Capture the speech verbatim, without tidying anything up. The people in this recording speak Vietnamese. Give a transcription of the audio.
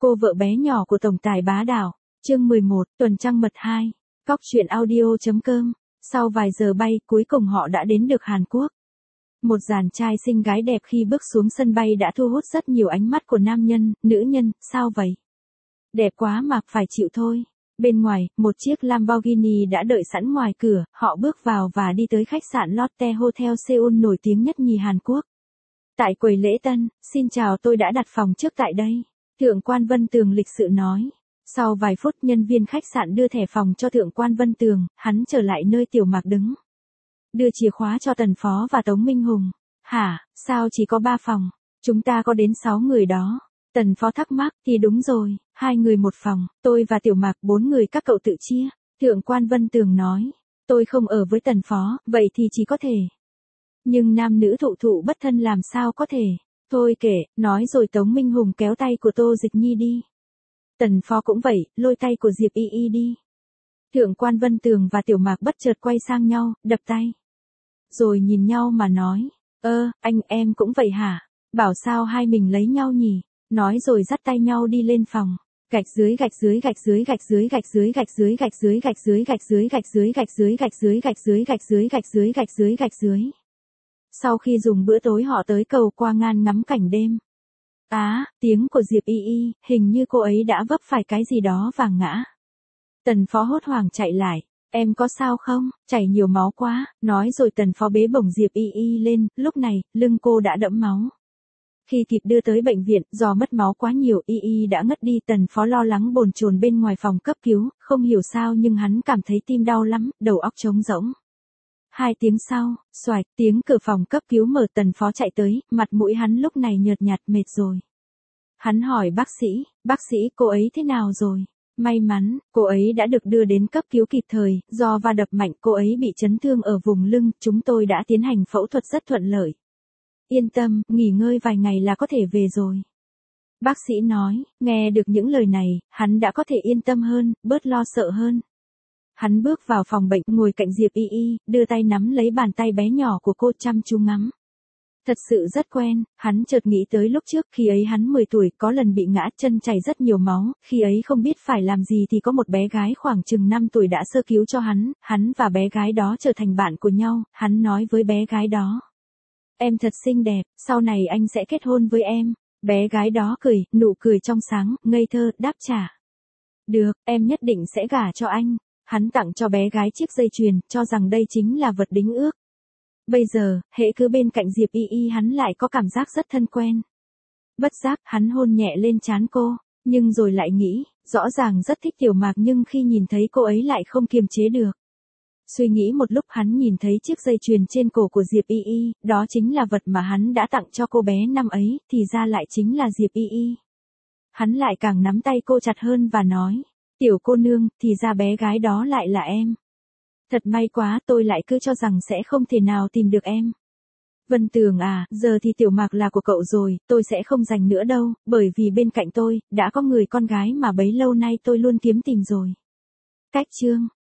Cô vợ bé nhỏ của tổng tài bá đạo. Chương mười một, tuần trăng mật hai. Cóc truyện audio.com. Sau vài giờ bay, cuối cùng họ đã đến được Hàn Quốc. Một dàn trai xinh gái đẹp khi bước xuống sân bay đã thu hút rất nhiều ánh mắt của nam nhân, nữ nhân. Sao vậy? Đẹp quá mà, phải chịu thôi. Bên ngoài, một chiếc Lamborghini đã đợi sẵn ngoài cửa, họ bước vào và đi tới khách sạn Lotte Hotel Seoul nổi tiếng nhất nhì Hàn Quốc. Tại quầy lễ tân, xin chào, tôi đã đặt phòng trước tại đây. Thượng quan Vân Tường lịch sự nói. Sau vài phút, nhân viên khách sạn đưa thẻ phòng cho Thượng quan Vân Tường, hắn trở lại nơi Tiểu Mạc đứng. Đưa chìa khóa cho Tần Phó và Tống Minh Hùng. Hả, sao chỉ có ba phòng? Chúng ta có đến sáu người đó. Tần Phó thắc mắc, thì đúng rồi, hai người một phòng, tôi và Tiểu Mạc bốn người các cậu tự chia. Thượng quan Vân Tường nói, tôi không ở với Tần Phó, vậy thì chỉ có thể. Nhưng nam nữ thụ thụ bất thân làm sao có thể. Thôi kể, nói rồi Tống Minh Hùng kéo tay của Tô Dịch Nhi đi. Tần Phó cũng vậy, lôi tay của Diệp Y Y đi. Thượng quan Vân Tường và Tiểu Mạc bất chợt quay sang nhau, đập tay. Rồi nhìn nhau mà nói, ơ, anh em cũng vậy hả? Bảo sao hai mình lấy nhau nhỉ? Nói rồi dắt tay nhau đi lên phòng. Gạch dưới gạch dưới gạch dưới gạch dưới gạch dưới gạch dưới gạch dưới gạch dưới gạch dưới gạch dưới gạch dưới gạch dưới gạch dưới gạch dưới gạch dưới gạch dưới gạch dưới. Sau khi dùng bữa tối họ tới cầu qua ngan ngắm cảnh đêm. Á, tiếng của Diệp Y Y, hình như cô ấy đã vấp phải cái gì đó và ngã. Tần Phó hốt hoảng chạy lại, em có sao không, chảy nhiều máu quá, nói rồi Tần Phó bế bổng Diệp Y Y lên, lúc này, lưng cô đã đẫm máu. Khi kịp đưa tới bệnh viện, do mất máu quá nhiều, Y Y đã ngất đi. Tần Phó lo lắng bồn chồn bên ngoài phòng cấp cứu, không hiểu sao nhưng hắn cảm thấy tim đau lắm, đầu óc trống rỗng. Hai tiếng sau, xoạch, tiếng cửa phòng cấp cứu mở. Tần Phó chạy tới, mặt mũi hắn lúc này nhợt nhạt, mệt rồi. Hắn hỏi bác sĩ, bác sĩ, cô ấy thế nào rồi? May mắn, cô ấy đã được đưa đến cấp cứu kịp thời, do va đập mạnh cô ấy bị chấn thương ở vùng lưng, chúng tôi đã tiến hành phẫu thuật rất thuận lợi. Yên tâm, nghỉ ngơi vài ngày là có thể về rồi. Bác sĩ nói, nghe được những lời này, hắn đã có thể yên tâm hơn, bớt lo sợ hơn. Hắn bước vào phòng bệnh, ngồi cạnh Diệp Y Y, đưa tay nắm lấy bàn tay bé nhỏ của cô chăm chú ngắm. Thật sự rất quen, hắn chợt nghĩ tới lúc trước khi ấy hắn mười tuổi có lần bị ngã chân chảy rất nhiều máu, khi ấy không biết phải làm gì thì có một bé gái khoảng chừng năm tuổi đã sơ cứu cho hắn, hắn và bé gái đó trở thành bạn của nhau, hắn nói với bé gái đó. Em thật xinh đẹp, sau này anh sẽ kết hôn với em. Bé gái đó cười, nụ cười trong sáng, ngây thơ, đáp trả. Được, em nhất định sẽ gả cho anh. Hắn tặng cho bé gái chiếc dây chuyền, cho rằng đây chính là vật đính ước. Bây giờ, hễ cứ bên cạnh Diệp Y Y hắn lại có cảm giác rất thân quen. Bất giác, hắn hôn nhẹ lên trán cô, nhưng rồi lại nghĩ, rõ ràng rất thích Tiểu Mạc nhưng khi nhìn thấy cô ấy lại không kiềm chế được. Suy nghĩ một lúc hắn nhìn thấy chiếc dây chuyền trên cổ của Diệp Y Y, đó chính là vật mà hắn đã tặng cho cô bé năm ấy, thì ra lại chính là Diệp Y Y. Hắn lại càng nắm tay cô chặt hơn và nói, tiểu cô nương, thì ra bé gái đó lại là em. Thật may quá, tôi lại cứ cho rằng sẽ không thể nào tìm được em. Vân Tường à, giờ thì Tiểu Mạc là của cậu rồi, tôi sẽ không giành nữa đâu, bởi vì bên cạnh tôi, đã có người con gái mà bấy lâu nay tôi luôn kiếm tìm rồi. Cách chương